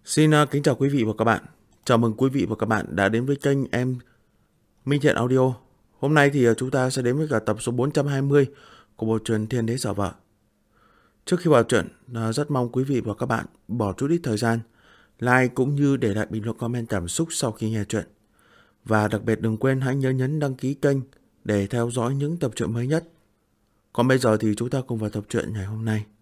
Kính chào quý vị và các bạn. Chào mừng quý vị và các bạn đã đến với kênh em Minh Thiện Audio. Hôm nay thì chúng ta sẽ đến với cả tập số 420 của bộ truyện Thiên Đế Giả Vợ. Trước khi vào truyện, rất mong quý vị và các bạn bỏ chút ít thời gian like cũng như để lại bình luận comment cảm xúc sau khi nghe truyện. Và đặc biệt đừng quên hãy nhớ nhấn đăng ký kênh để theo dõi những tập truyện mới nhất. Còn bây giờ thì chúng ta cùng vào tập truyện ngày hôm nay.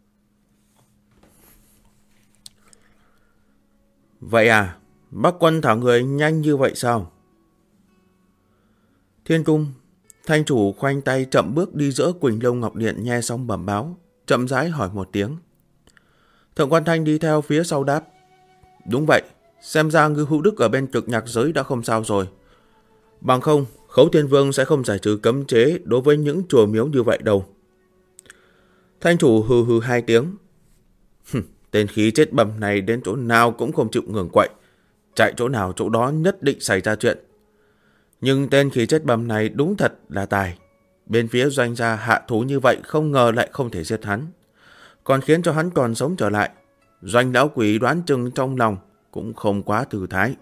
Vậy à, bác Quân thả người nhanh như vậy sao? Thiên cung, thanh chủ khoanh tay chậm bước đi giữa Quỳnh Lâu Ngọc Điện nghe xong bẩm báo, chậm rãi hỏi một tiếng. Thượng quan Thanh đi theo phía sau đáp. Đúng vậy, xem ra Ngư Hữu Đức ở bên Cực Nhạc giới đã không sao rồi. Bằng không, Khấu Thiên Vương sẽ không giải trừ cấm chế đối với những chùa miếu như vậy đâu. Thanh chủ hừ hừ hai tiếng. Tên khí chết bầm này đến chỗ nào cũng không chịu ngừng quậy. Chạy chỗ nào chỗ đó nhất định xảy ra chuyện. Nhưng tên khí chết bầm này đúng thật là tài. Bên phía doanh gia hạ thú như vậy không ngờ lại không thể giết hắn. Còn khiến cho hắn còn sống trở lại. Doanh lão quỷ đoán chừng trong lòng cũng không quá thư thái.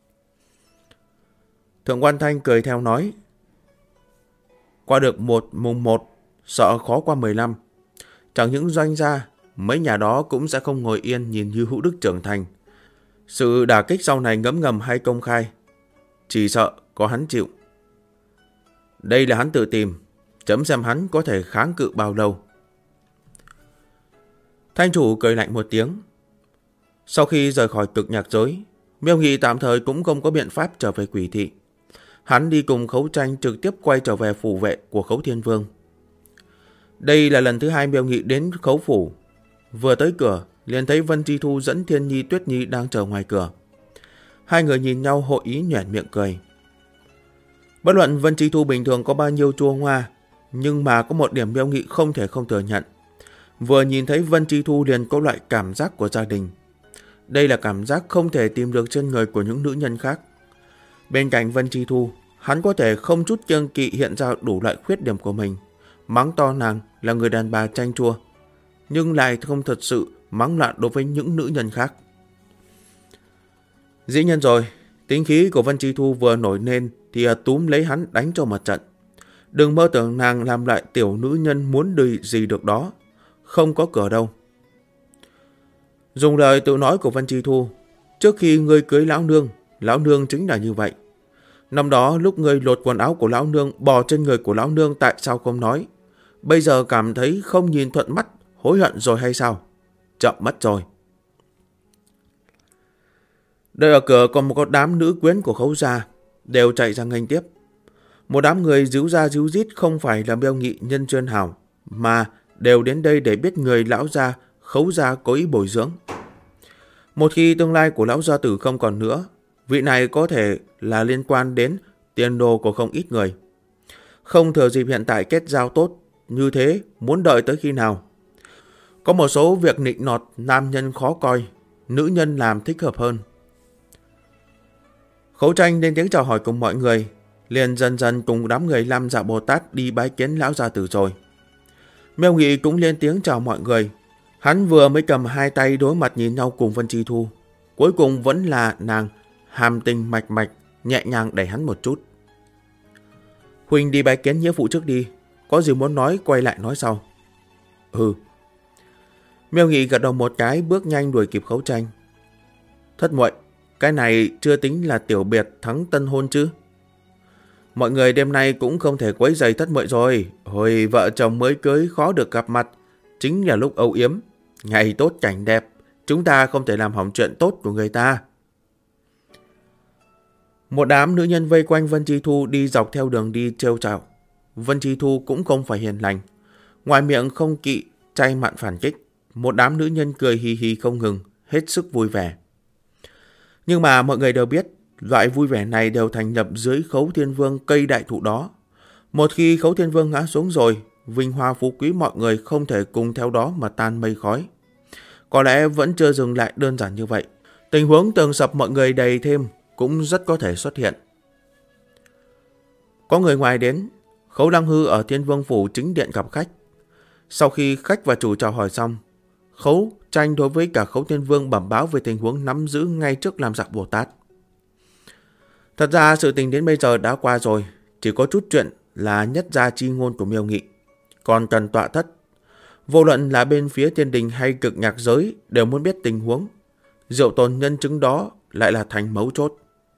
Thượng quan Thanh cười theo nói. Qua được mùng 1, sợ khó qua 15. Chẳng những doanh gia, mấy nhà đó cũng sẽ không ngồi yên nhìn Như Hữu Đức trưởng thành. Sự đả kích sau này ngấm ngầm hay công khai, chỉ sợ có hắn chịu. Đây là hắn tự tìm, chấm xem hắn có thể kháng cự bao lâu. Thanh chủ cười lạnh một tiếng. Sau khi rời khỏi Cực Nhạc giới, Miêu Nghị tạm thời cũng không có biện pháp trở về Quỷ thị. Hắn đi cùng Khấu Tranh trực tiếp quay trở về phủ vệ của Khấu Thiên Vương. Đây là lần thứ hai Miêu Nghị đến Khấu phủ. Vừa tới cửa, liền thấy Vân Chi Thu dẫn Thiên Nhi Tuyết Nhi đang chờ ngoài cửa. Hai người nhìn nhau hội ý nhoẻn miệng cười. Bất luận Vân Chi Thu bình thường có bao nhiêu chua ngoa, nhưng mà có một điểm Miêu Nghị không thể không thừa nhận. Vừa nhìn thấy Vân Chi Thu liền có loại cảm giác của gia đình. Đây là cảm giác không thể tìm được trên người của những nữ nhân khác. Bên cạnh Vân Chi Thu, hắn có thể không chút kiêng kỵ hiện ra đủ loại khuyết điểm của mình, mắng to nàng là người đàn bà chanh chua, nhưng lại không thật sự mắng loạn đối với những nữ nhân khác. Dĩ nhiên rồi, tính khí của Vân Chi Thu vừa nổi lên thì túm lấy hắn đánh cho một trận. Đừng mơ tưởng nàng làm lại tiểu nữ nhân muốn gì được đó, không có cửa đâu. Dùng lời tự nói của Vân Chi Thu, trước khi ngươi cưới lão nương chính là như vậy. Năm đó lúc ngươi lột quần áo của lão nương bò trên người của lão nương tại sao không nói? Bây giờ cảm thấy không nhìn thuận mắt, hối hận rồi hay sao? Chậm mất rồi. Đợi ở cửa còn một đám nữ quyến của Khấu gia đều chạy ra nghênh tiếp. Một đám người díu ra díu dít không phải là Miêu Nghị nhân duyên hảo, mà đều đến đây để biết người lão gia Khấu gia có ý bồi dưỡng. Một khi tương lai của lão gia tử không còn nữa, vị này có thể là liên quan đến tiền đồ của không ít người. Không thừa dịp hiện tại kết giao tốt như thế, muốn đợi tới khi nào? Có một số việc nịnh nọt nam nhân khó coi, nữ nhân làm thích hợp hơn. Khấu Tranh lên tiếng chào hỏi cùng mọi người, liền dần dần cùng đám người Lam Dạ Bồ Tát đi bái kiến lão gia tử rồi. Miêu Nghị cũng lên tiếng chào mọi người. Hắn vừa mới cầm hai tay đối mặt nhìn nhau cùng Vân Chi Thu, cuối cùng vẫn là nàng hàm tình mạch mạch nhẹ nhàng đẩy hắn một chút. Huynh đi bái kiến nghĩa phụ trước đi, có gì muốn nói quay lại nói sau. Miêu Nghị gật đầu một cái, bước nhanh đuổi kịp Khấu Tranh. Thất muội, cái này chưa tính là tiểu biệt thắng tân hôn chứ? Mọi người đêm nay cũng không thể quấy rầy thất muội rồi. Hồi vợ chồng mới cưới khó được gặp mặt, chính là lúc âu yếm. Ngày tốt cảnh đẹp, chúng ta không thể làm hỏng chuyện tốt của người ta. Một đám nữ nhân vây quanh Vân Chi Thu đi dọc theo đường đi trêu chọc. Vân Chi Thu cũng không phải hiền lành, ngoài miệng không kỵ chay mặn phản kích. Một đám nữ nhân cười hì hì không ngừng, hết sức vui vẻ. Nhưng mà mọi người đều biết, loại vui vẻ này đều thành lập dưới Khấu Thiên Vương cây đại thụ đó. Một khi Khấu Thiên Vương ngã xuống rồi, vinh hoa phú quý mọi người không thể cùng theo đó mà tan mây khói. Có lẽ vẫn chưa dừng lại đơn giản như vậy. Tình huống tường sập mọi người đầy thêm cũng rất có thể xuất hiện. Có người ngoài đến, Khấu Lăng Hư ở Thiên Vương Phủ chính điện gặp khách. Sau khi khách và chủ chào hỏi xong, Khấu tranh đối với cả Khấu Thiên Vương bẩm báo về tình huống nắm giữ ngay trước Lam Dạ Bồ Tát. Thật ra sự tình đến bây giờ đã qua rồi, chỉ có chút chuyện là nhất gia chi ngôn của Miêu Nghị. Còn cần tọa thất, vô luận là bên phía thiên đình hay cực nhạc giới đều muốn biết tình huống. Diệu Tôn nhân chứng đó lại là thành mấu chốt.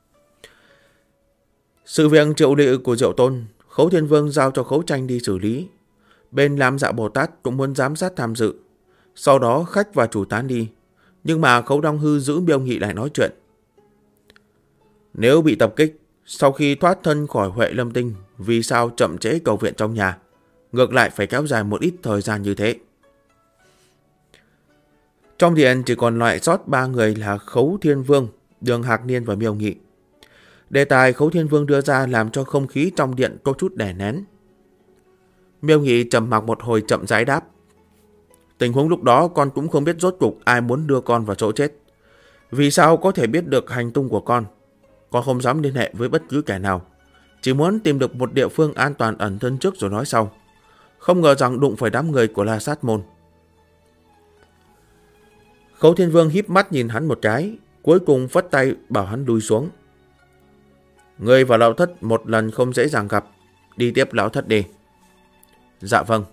Sự việc triệu lị của Diệu Tôn, Khấu Thiên Vương giao cho Khấu Tranh đi xử lý. Bên Lam Dạ Bồ Tát cũng muốn giám sát tham dự. Sau đó khách và chủ tán đi. Nhưng mà Khấu Đông Hư giữ Miêu Nghị lại nói chuyện. Nếu bị tập kích, sau khi thoát thân khỏi Huệ Lâm Tinh, vì sao chậm trễ cầu viện trong nhà, ngược lại phải kéo dài một ít thời gian như thế? Trong điện chỉ còn lại sót 3 người là Khấu Thiên Vương, Đường Hạc Niên và Miêu Nghị. Đề tài Khấu Thiên Vương đưa ra làm cho không khí trong điện có chút đè nén. Miêu Nghị trầm mặc một hồi chậm rãi đáp. Tình huống lúc đó con cũng không biết rốt cục ai muốn đưa con vào chỗ chết. Vì sao có thể biết được hành tung của con? Con không dám liên hệ với bất cứ kẻ nào. Chỉ muốn tìm được một địa phương an toàn ẩn thân trước rồi nói sau. Không ngờ rằng đụng phải đám người của La Sát Môn. Khấu Thiên Vương híp mắt nhìn hắn một cái, cuối cùng phất tay bảo hắn lui xuống. Người và lão thất một lần không dễ dàng gặp, đi tiếp lão thất đi. Dạ vâng.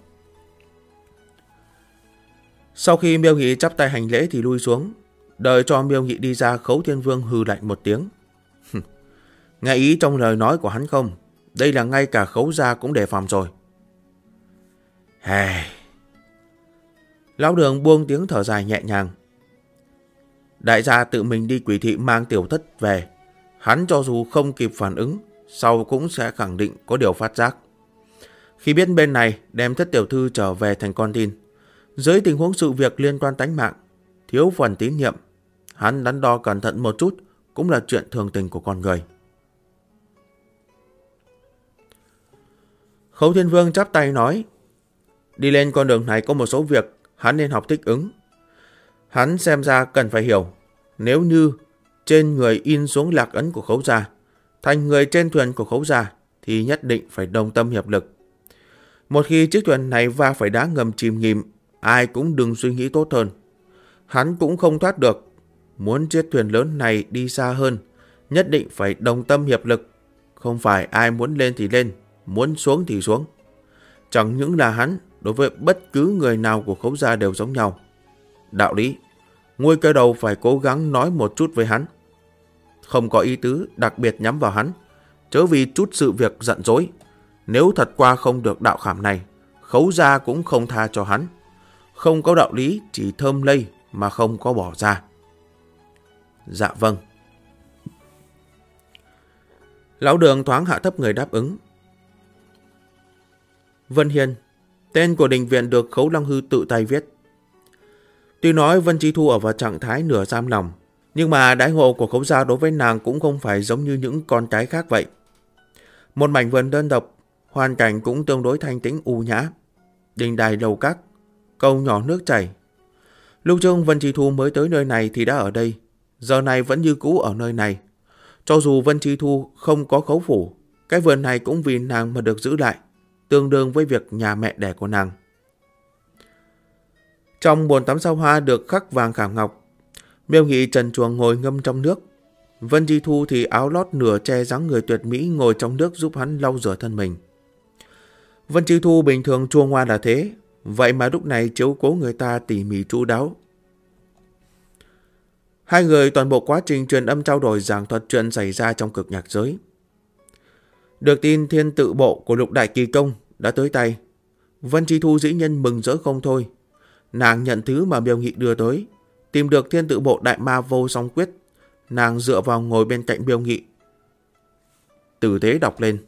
Sau khi Miêu Nghị chắp tay hành lễ thì lui xuống. Đợi cho Miêu Nghị đi ra, Khấu Thiên Vương hừ lạnh một tiếng. Nghe ý trong lời nói của hắn không? Đây là ngay cả Khấu gia cũng đề phòng rồi. Hề. Lão Đường buông tiếng thở dài nhẹ nhàng. Đại gia tự mình đi Quỷ Thị mang tiểu thất về. Hắn cho dù không kịp phản ứng, sau cũng sẽ khẳng định có điều phát giác. Khi biết bên này đem thất tiểu thư trở về thành con tin, dưới tình huống sự việc liên quan tánh mạng, thiếu phần tín nhiệm, hắn đắn đo cẩn thận một chút cũng là chuyện thường tình của con người. Khấu Thiên Vương chắp tay nói, đi lên con đường này có một số việc hắn nên học thích ứng. Hắn xem ra cần phải hiểu, nếu như trên người in xuống lạc ấn của Khấu gia, thành người trên thuyền của Khấu gia, thì nhất định phải đồng tâm hiệp lực. Một khi chiếc thuyền này va phải đá ngầm chìm nghỉm, ai cũng đừng suy nghĩ tốt hơn. Hắn cũng không thoát được. Muốn chiếc thuyền lớn này đi xa hơn, nhất định phải đồng tâm hiệp lực. Không phải ai muốn lên thì lên, muốn xuống thì xuống. Chẳng những là hắn, đối với bất cứ người nào của Khấu gia đều giống nhau. Đạo lý, ngôi cơ đầu phải cố gắng nói một chút với hắn. Không có ý tứ đặc biệt nhắm vào hắn, chớ vì chút sự việc giận dỗi. Nếu thật qua không được đạo khảm này, Khấu gia cũng không tha cho hắn. Không có đạo lý, chỉ thơm lây mà không có bỏ ra. Dạ vâng. Lão Đường thoáng hạ thấp người đáp ứng. Vân Hiên, tên của đình viện được Khấu Long Hư tự tay viết. Tuy nói Vân Chi Thu ở vào trạng thái nửa giam lòng, nhưng mà đãi ngộ của Khấu gia đối với nàng cũng không phải giống như những con cái khác vậy. Một mảnh vườn đơn độc, hoàn cảnh cũng tương đối thanh tĩnh u nhã. Đình đài lầu các, cầu nhỏ nước chảy. Lúc trước Vân Chi Thu mới tới nơi này thì đã ở đây, giờ này vẫn như cũ ở nơi này. Cho dù Vân Chi Thu không có khấu phủ, cái vườn này cũng vì nàng mà được giữ lại, tương đương với việc nhà mẹ đẻ của nàng. Trong bồn tắm sao hoa được khắc vàng khảm ngọc, Miêu Nghị trần truồng ngồi ngâm trong nước. Vân Chi Thu thì áo lót nửa che dáng người tuyệt mỹ ngồi trong nước giúp hắn lau rửa thân mình. Vân Chi Thu bình thường chua ngoa là thế, vậy mà lúc này chiếu cố người ta tỉ mỉ chu đáo. Hai người toàn bộ quá trình truyền âm trao đổi giảng thuật chuyện xảy ra trong cực nhạc giới. Được tin thiên tự bộ của Lục Đại Kỳ Công đã tới tay, Vân Chi Thu dĩ nhiên mừng rỡ không thôi. Nàng nhận thứ mà Miêu Nghị đưa tới, tìm được thiên tự bộ đại ma vô song quyết. Nàng dựa vào ngồi bên cạnh Miêu Nghị, tử tế đọc lên.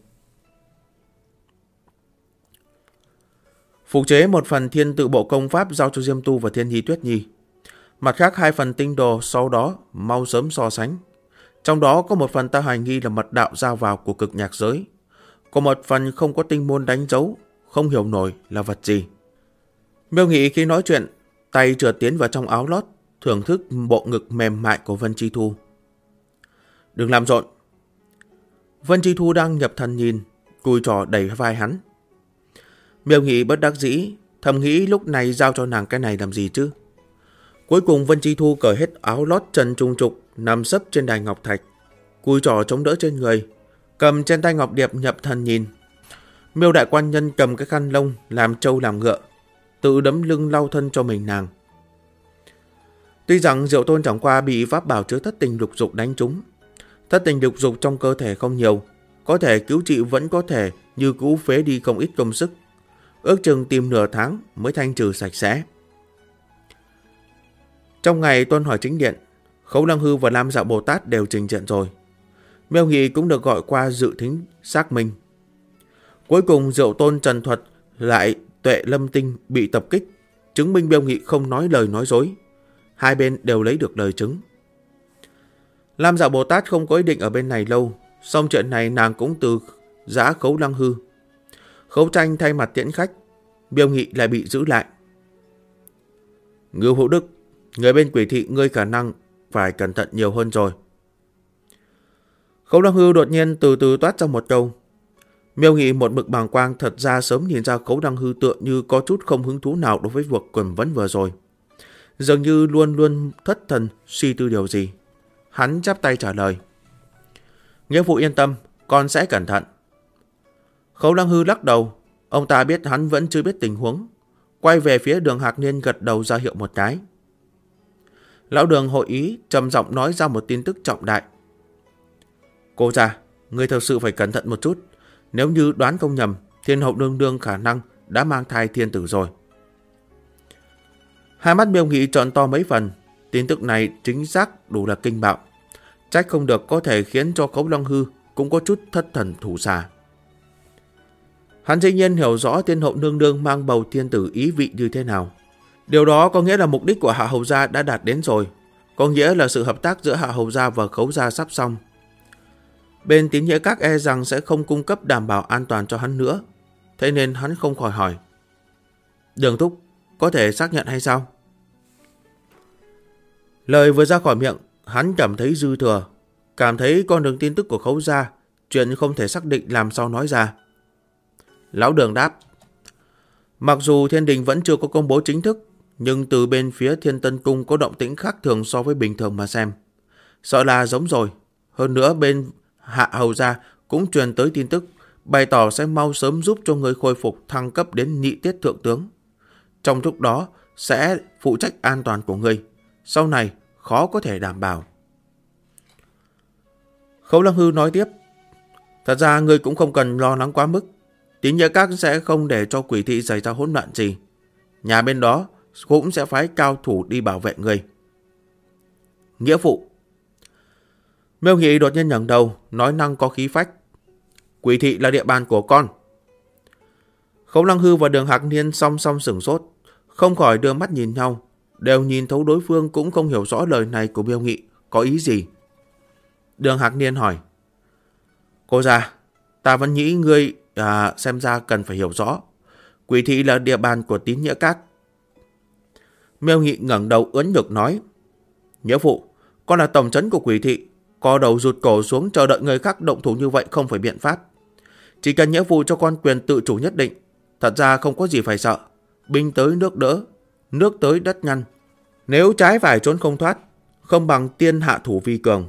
Phục chế một phần thiên tự bộ công pháp giao cho Diêm Tu và Thiên Nhi Tuyết Nhi. Mặt khác 2 phần tinh đồ sau đó mau sớm so sánh. Trong đó có một phần ta hoài nghi là mật đạo giao vào của cực nhạc giới. Có một phần không có tinh môn đánh dấu, không hiểu nổi là vật gì. Miêu Nghị khi nói chuyện, tay trượt tiến vào trong áo lót, thưởng thức bộ ngực mềm mại của Vân Chi Thu. Đừng làm rộn. Vân Chi Thu đang nhập thần nhìn, cùi trò đẩy vai hắn. Miêu Nghị bất đắc dĩ, thầm nghĩ lúc này giao cho nàng cái này làm gì chứ. Cuối cùng Vân Chi Thu cởi hết áo lót trần trung trục, nằm sấp trên đài ngọc thạch, cùi trỏ chống đỡ trên người, cầm trên tay ngọc điệp nhập thần nhìn. Miêu đại quan nhân cầm cái khăn lông làm trâu làm ngựa, tự đấm lưng lau thân cho mình nàng. Tuy rằng Diệu Tôn chẳng qua bị pháp bảo chứa thất tình lục dục đánh trúng, thất tình lục dục trong cơ thể không nhiều, có thể cứu trị vẫn có thể, như cũ phế đi không ít công sức, ước chừng tìm nửa tháng mới thanh trừ sạch sẽ. Trong ngày tuân hỏi chính điện, Khấu Lăng Hư và Lam Dạ Bồ Tát đều trình diện rồi. Miêu Nghị cũng được gọi qua dự thính xác minh. Cuối cùng Diệu Tôn trần thuật lại Tuệ Lâm Tinh bị tập kích, chứng minh Miêu Nghị không nói lời nói dối. Hai bên đều lấy được lời chứng. Lam Dạ Bồ Tát không có ý định ở bên này lâu, xong chuyện này nàng cũng từ giã Khấu Lăng Hư. Khấu Tranh thay mặt tiễn khách, Miêu Nghị lại bị giữ lại. Ngưu Hữu Đức, người bên Quỷ Thị ngươi khả năng phải cẩn thận nhiều hơn rồi. Khấu Lăng Hư đột nhiên từ từ toát ra một câu. Miêu Nghị một mực bàng quang, thật ra sớm nhìn ra Khấu Lăng Hư tựa như có chút không hứng thú nào đối với việc quần vấn vừa rồi, dường như luôn luôn thất thần suy tư điều gì. Hắn chắp tay trả lời: Nghĩa phụ yên tâm, con sẽ cẩn thận. Khấu Lăng Hư lắc đầu, ông ta biết hắn vẫn chưa biết tình huống, quay về phía Đường Hạc Niên gật đầu ra hiệu một cái. Lão Đường hội ý, trầm giọng nói ra một tin tức trọng đại. Cô già, người thật sự phải cẩn thận một chút. Nếu như đoán không nhầm, Thiên hậu nương nương khả năng đã mang thai thiên tử rồi. Hai mắt Miêu Nghị tròn to mấy phần. Tin tức này chính xác đủ là kinh bạo. Trách không được có thể khiến cho Khấu Lăng Hư cũng có chút thất thần thủ xà. Hắn dĩ nhiên hiểu rõ Thiên hậu nương nương mang bầu thiên tử ý vị như thế nào. Điều đó có nghĩa là mục đích của Hạ Hầu Gia đã đạt đến rồi. Có nghĩa là sự hợp tác giữa Hạ Hầu Gia và Khấu Gia sắp xong. Bên Tín Nghĩa Các e rằng sẽ không cung cấp đảm bảo an toàn cho hắn nữa. Thế nên hắn không khỏi hỏi: Đường thúc, có thể xác nhận hay sao? Lời vừa ra khỏi miệng, hắn cảm thấy dư thừa, cảm thấy con đường tin tức của Khấu Gia, chuyện không thể xác định làm sao nói ra. Lão Đường đáp: Mặc dù Thiên Đình vẫn chưa có công bố chính thức, nhưng từ bên phía Thiên Tân Cung có động tĩnh khác thường so với bình thường mà xem. Sợ là giống rồi. Hơn nữa bên Hạ Hầu Gia cũng truyền tới tin tức, bày tỏ sẽ mau sớm giúp cho người khôi phục thăng cấp đến nhị tiết thượng tướng. Trong lúc đó sẽ phụ trách an toàn của người, sau này khó có thể đảm bảo. Khấu Lăng Hư nói tiếp: Thật ra người cũng không cần lo lắng quá mức. Tín Nghĩa Các sẽ không để cho Quỷ Thị xảy ra hỗn loạn gì. Nhà bên đó cũng sẽ phái cao thủ đi bảo vệ người. Nghĩa phụ. Miêu Nghị đột nhiên ngẩng đầu, nói năng có khí phách: Quỷ Thị là địa bàn của con. Khấu Lăng Hư và Đường Hạc Niên song song sửng sốt, không khỏi đưa mắt nhìn nhau, đều nhìn thấu đối phương, cũng không hiểu rõ lời này của Miêu Nghị có ý gì. Đường Hạc Niên hỏi: Cô già, ta vẫn nghĩ ngươi xem ra cần phải hiểu rõ. Quỷ Thị là địa bàn của Tín Nghĩa Các. Miêu Nghị ngẩng đầu ưỡn ngực nói: Nghĩa phụ, con là tổng trấn của Quỷ Thị, co đầu rụt cổ xuống chờ đợi người khác động thủ như vậy không phải biện pháp. Chỉ cần nghĩa phụ cho con quyền tự chủ nhất định, thật ra không có gì phải sợ. Binh tới nước đỡ, nước tới đất ngăn. Nếu trái phải trốn không thoát, không bằng tiên hạ thủ vi cường.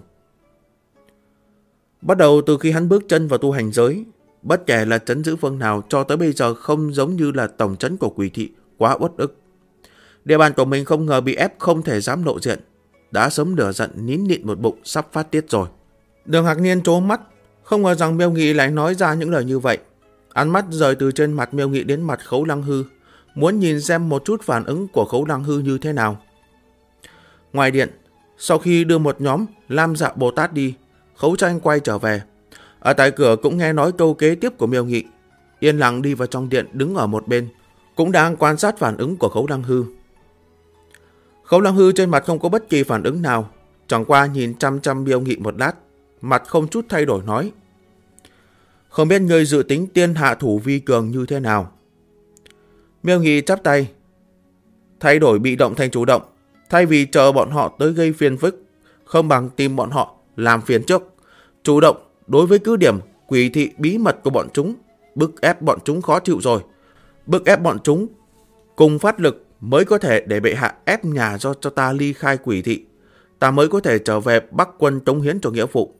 Bắt đầu từ khi hắn bước chân vào tu hành giới, bất kể là trấn giữ phương nào cho tới bây giờ không giống như là tổng trấn của Quỷ Thị, quá uất ức. Địa bàn của mình không ngờ bị ép không thể dám lộ diện, đã sớm lửa giận nín nhịn một bụng sắp phát tiết rồi. Đường Hạc Niên trố mắt, không ngờ rằng Miêu Nghị lại nói ra những lời như vậy. Ánh mắt rời từ trên mặt Miêu Nghị đến mặt Khấu Lăng Hư, muốn nhìn xem một chút phản ứng của Khấu Lăng Hư như thế nào. Ngoài điện, sau khi đưa một nhóm Lam Dạ Bồ Tát đi, Khấu Tranh quay trở về. Ở tại cửa cũng nghe nói câu kế tiếp của Miêu Nghị, yên lặng đi vào trong điện, đứng ở một bên, cũng đang quan sát phản ứng của Khấu Lăng Hư. Khấu Lăng Hư trên mặt không có bất kỳ phản ứng nào, chẳng qua nhìn chăm chăm Miêu Nghị một lát, mặt không chút thay đổi nói: Không biết ngươi dự tính tiên hạ thủ vi cường như thế nào? Miêu Nghị chắp tay: Thay đổi bị động thành chủ động, thay vì chờ bọn họ tới gây phiền phức, không bằng tìm bọn họ làm phiền trước, chủ động đối với cứ điểm Quỷ Thị bí mật của bọn chúng, bức ép bọn chúng khó chịu rồi, bức ép bọn chúng cùng phát lực mới có thể để bệ hạ ép nhà cho ta ly khai Quỷ thị, ta mới có thể trở về Bắc quân cống hiến cho nghĩa phụ.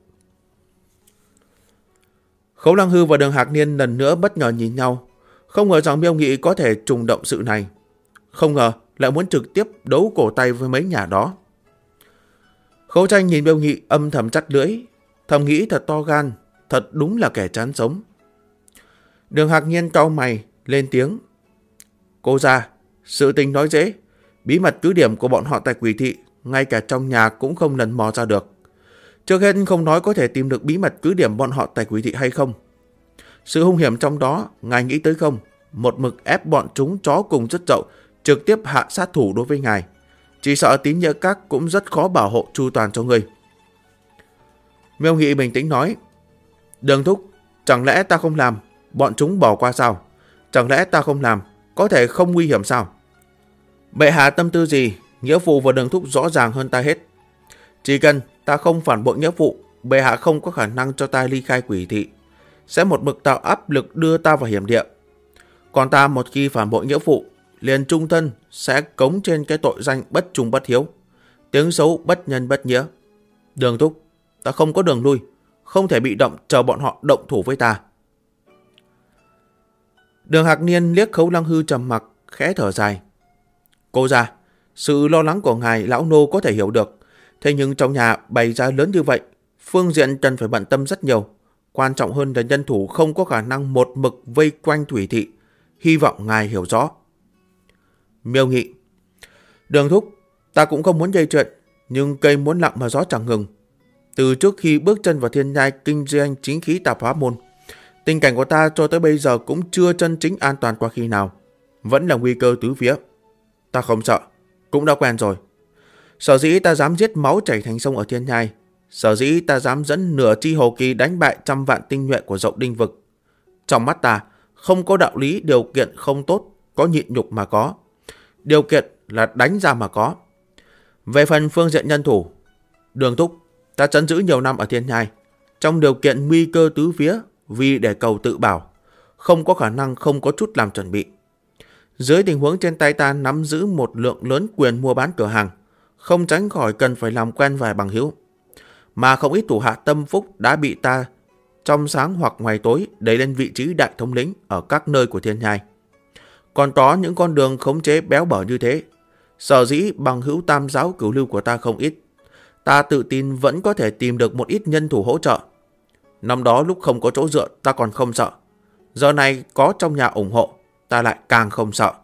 Khấu Lăng Hư và Đường Hạc Niên lần nữa bất ngờ nhìn nhau, không ngờ rằng Miêu Nghị có thể trùng động sự này, không ngờ lại muốn trực tiếp đấu cổ tay với mấy nhà đó. Khấu Tranh nhìn Miêu Nghị âm thầm chắt lưỡi, thầm nghĩ thật to gan, thật đúng là kẻ chán sống. Đường Hạc Niên cau mày lên tiếng: Cô ra, sự tình nói dễ, bí mật cứ điểm của bọn họ tại Quỷ thị, ngay cả trong nhà cũng không lần mò ra được. Trước hết không nói có thể tìm được bí mật cứ điểm bọn họ tại Quỷ thị hay không. Sự hung hiểm trong đó, ngài nghĩ tới không? Một mực ép bọn chúng chó cùng rất dậu, trực tiếp hạ sát thủ đối với ngài. Chỉ sợ Tín Nghĩa Các cũng rất khó bảo hộ chu toàn cho ngươi. Miêu Nghị bình tĩnh nói: Đường thúc, chẳng lẽ ta không làm, bọn chúng bỏ qua sao? Chẳng lẽ ta không làm, có thể không nguy hiểm sao? Bệ hạ tâm tư gì, nghĩa phụ và Đường thúc rõ ràng hơn ta hết. Chỉ cần ta không phản bội nghĩa phụ, bệ hạ không có khả năng cho ta ly khai Quỷ thị, sẽ một mực tạo áp lực đưa ta vào hiểm địa. Còn ta một khi phản bội nghĩa phụ, liền trung thân sẽ cống trên cái tội danh bất trung bất hiếu, tiếng xấu bất nhân bất nghĩa. Đường thúc, ta không có đường lui, không thể bị động chờ bọn họ động thủ với ta. Đường Hạc Niên liếc Khấu Lăng Hư trầm mặc, khẽ thở dài. Cô ra, sự lo lắng của ngài lão nô có thể hiểu được, thế nhưng trong nhà bày ra lớn như vậy, phương diện cần phải bận tâm rất nhiều. Quan trọng hơn là nhân thủ không có khả năng một mực vây quanh Thủy thị, hy vọng ngài hiểu rõ. Miêu Nghị: Đường thúc, ta cũng không muốn gây chuyện, nhưng cây muốn lặng mà gió chẳng ngừng. Từ trước khi bước chân vào thiên nhai kinh doanh chính khí tạp hóa môn, tình cảnh của ta cho tới bây giờ cũng chưa chân chính an toàn qua khi nào, vẫn là nguy cơ tứ phía. Ta không sợ, cũng đã quen rồi. Sở dĩ ta dám giết máu chảy thành sông ở thiên nhai, sở dĩ ta dám dẫn nửa chi hồ kỳ đánh bại trăm vạn tinh nhuệ của Dậu Đinh vực. Trong mắt ta, không có đạo lý điều kiện không tốt, có nhịn nhục mà có. Điều kiện là đánh ra mà có. Về phần phương diện nhân thủ, Đường thúc, ta trấn giữ nhiều năm ở thiên nhai, trong điều kiện nguy cơ tứ phía, vì để cầu tự bảo, không có khả năng không có chút làm chuẩn bị. Dưới tình huống trên tay ta nắm giữ một lượng lớn quyền mua bán cửa hàng, không tránh khỏi cần phải làm quen vài bằng hữu. Mà không ít thủ hạ tâm phúc đã bị ta trong sáng hoặc ngoài tối đẩy lên vị trí đại thống lĩnh ở các nơi của thiên nhai. Còn có những con đường khống chế béo bở như thế, sở dĩ bằng hữu tam giáo cửu lưu của ta không ít. Ta tự tin vẫn có thể tìm được một ít nhân thủ hỗ trợ. Năm đó lúc không có chỗ dựa ta còn không sợ, giờ này có trong nhà ủng hộ, ta lại càng không sợ.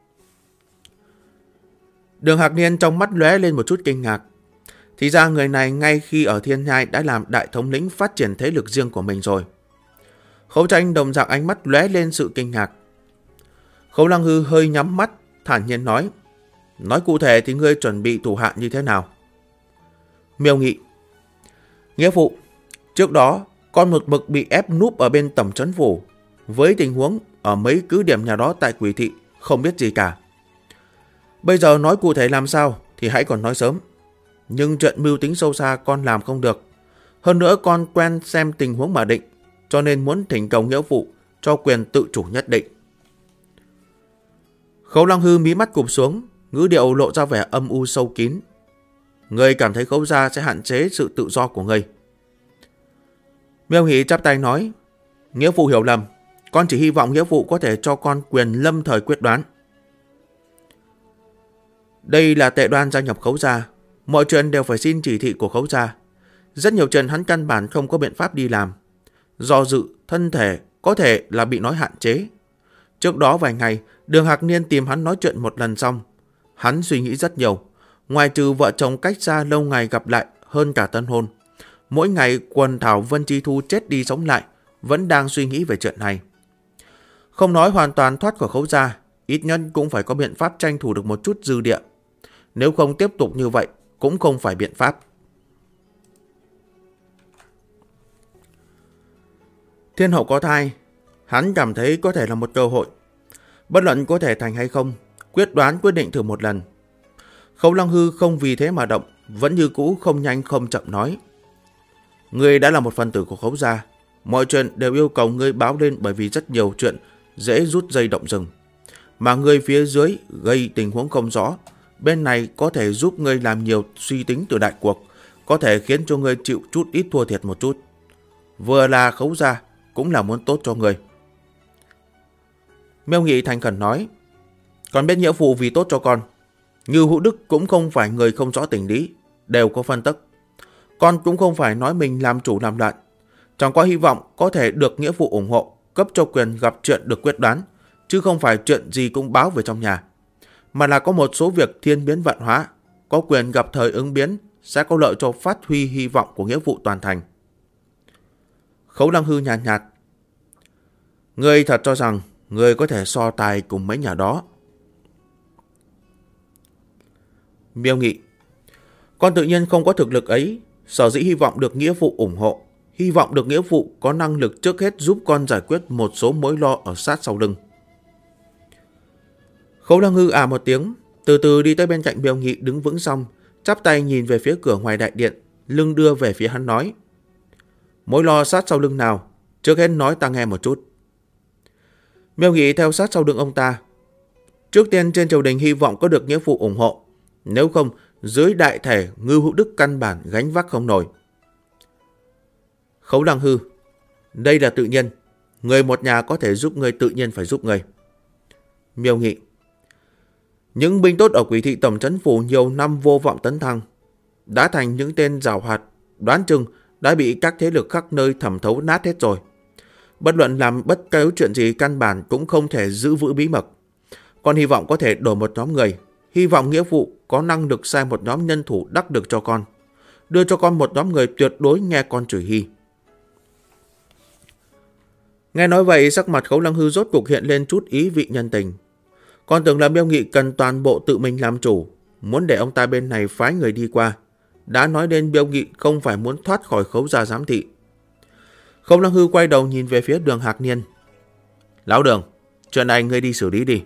Đường Hạc Niên trong mắt lóe lên một chút kinh ngạc. Thì ra người này ngay khi ở thiên nhai đã làm đại thống lĩnh phát triển thế lực riêng của mình rồi. Khấu Tranh đồng dạng ánh mắt lóe lên sự kinh ngạc. Khấu Lăng Hư hơi nhắm mắt, thản nhiên nói: Nói cụ thể thì ngươi chuẩn bị thủ hạ như thế nào? Miêu Nghị: Nghĩa phụ, trước đó con một mực bị ép núp ở bên tẩm trấn phủ, với tình huống ở mấy cứ điểm nhà đó tại Quỷ thị không biết gì cả. Bây giờ nói cụ thể làm sao thì hãy còn nói sớm, nhưng chuyện mưu tính sâu xa con làm không được. Hơn nữa con quen xem tình huống mà định, cho nên muốn thỉnh cầu nghĩa phụ cho quyền tự chủ nhất định. Khấu Lăng Hư mí mắt cụp xuống, ngữ điệu lộ ra vẻ âm u sâu kín. Ngươi cảm thấy Khấu gia sẽ hạn chế sự tự do của ngươi? Miêu Nghị chắp tay nói: Nghĩa phụ hiểu lầm, con chỉ hy vọng nghĩa phụ có thể cho con quyền lâm thời quyết đoán. Đây là Tệ Đoan gia nhập Khấu gia, mọi chuyện đều phải xin chỉ thị của Khấu gia. Rất nhiều chuyện hắn căn bản không có biện pháp đi làm. Do dự, thân thể có thể là bị nói hạn chế. Trước đó vài ngày, Đường Hạc Niên tìm hắn nói chuyện một lần xong. Hắn suy nghĩ rất nhiều. Ngoài trừ vợ chồng cách xa lâu ngày gặp lại hơn cả tân hôn, mỗi ngày quần thảo Vân Chi Thu chết đi sống lại, vẫn đang suy nghĩ về chuyện này. Không nói hoàn toàn thoát khỏi Khấu gia, ít nhất cũng phải có biện pháp tranh thủ được một chút dư địa. Nếu không tiếp tục như vậy, cũng không phải biện pháp. Thiên hậu có thai, hắn cảm thấy có thể là một cơ hội. Bất luận có thể thành hay không, quyết đoán quyết định thử một lần. Khấu Lăng Hư không vì thế mà động, vẫn như cũ không nhanh không chậm nói: Ngươi đã là một phần tử của Khấu gia, mọi chuyện đều yêu cầu ngươi báo lên, bởi vì rất nhiều chuyện dễ rút dây động rừng. mà ngươi phía dưới gây tình huống không rõ. Bên này có thể giúp ngươi làm nhiều suy tính từ đại cuộc, có thể khiến cho ngươi chịu chút ít thua thiệt một chút. Vừa là Khấu gia, cũng là muốn tốt cho ngươi. Miêu Nghị thành khẩn nói, còn biết nghĩa vụ vì tốt cho con. Ngưu Hữu Đức cũng không phải người không rõ tình lý, đều có phân tắc. Con cũng không phải nói mình làm chủ làm loạn, chẳng qua hy vọng có thể được nghĩa vụ ủng hộ, cấp cho quyền gặp chuyện được quyết đoán, chứ không phải chuyện gì cũng báo về trong nhà, mà là có một số việc thiên biến vạn hóa, có quyền gặp thời ứng biến, sẽ có lợi cho phát huy hy vọng của nghĩa vụ toàn thành. Khấu Lăng Hư nhàn nhạt, ngươi thật cho rằng ngươi có thể so tài cùng mấy nhà đó? Miêu Nghị, con tự nhiên không có thực lực ấy, sở dĩ hy vọng được nghĩa vụ ủng hộ, hy vọng được nghĩa vụ có năng lực trước hết giúp con giải quyết một số mối lo ở sát sau lưng. Khấu Lăng Hư một tiếng, từ từ đi tới bên cạnh Miêu Nghị đứng vững xong, chắp tay nhìn về phía cửa ngoài đại điện, lưng đưa về phía hắn nói, mối lo sát sau lưng nào, trước hết nói ta nghe một chút. Miêu Nghị theo sát sau lưng ông ta. Trước tiên trên triều đình hy vọng có được nghĩa vụ ủng hộ, nếu không dưới đại thể Ngưu Hữu Đức căn bản gánh vác không nổi. Khấu Lăng Hư, đây là tự nhiên, người một nhà có thể giúp người tự nhiên phải giúp người. Miêu Nghị, những binh tốt ở Quỷ Thị tổng trấn phủ nhiều năm vô vọng tấn thăng, đã thành những tên giàu hoạt, đoán chừng đã bị các thế lực khắp nơi thẩm thấu nát hết rồi. Bất luận làm bất cứ chuyện gì căn bản cũng không thể giữ vững bí mật. Con hy vọng có thể đổi một nhóm người, hy vọng nghĩa vụ có năng lực sai một nhóm nhân thủ đắc lực cho con, đưa cho con một nhóm người tuyệt đối nghe con chỉ huy. Nghe nói vậy, sắc mặt Khấu Lăng Hư rốt cục hiện lên chút ý vị nhân tình. Con tưởng là Miêu Nghị cần toàn bộ tự mình làm chủ, muốn để ông ta bên này phái người đi qua. Đã nói đến Miêu Nghị không phải muốn thoát khỏi Khấu gia giám thị. Khấu Lăng Hư quay đầu nhìn về phía Đường Hạc Niên. Lão Đường, chuyện này ngươi đi xử lý đi.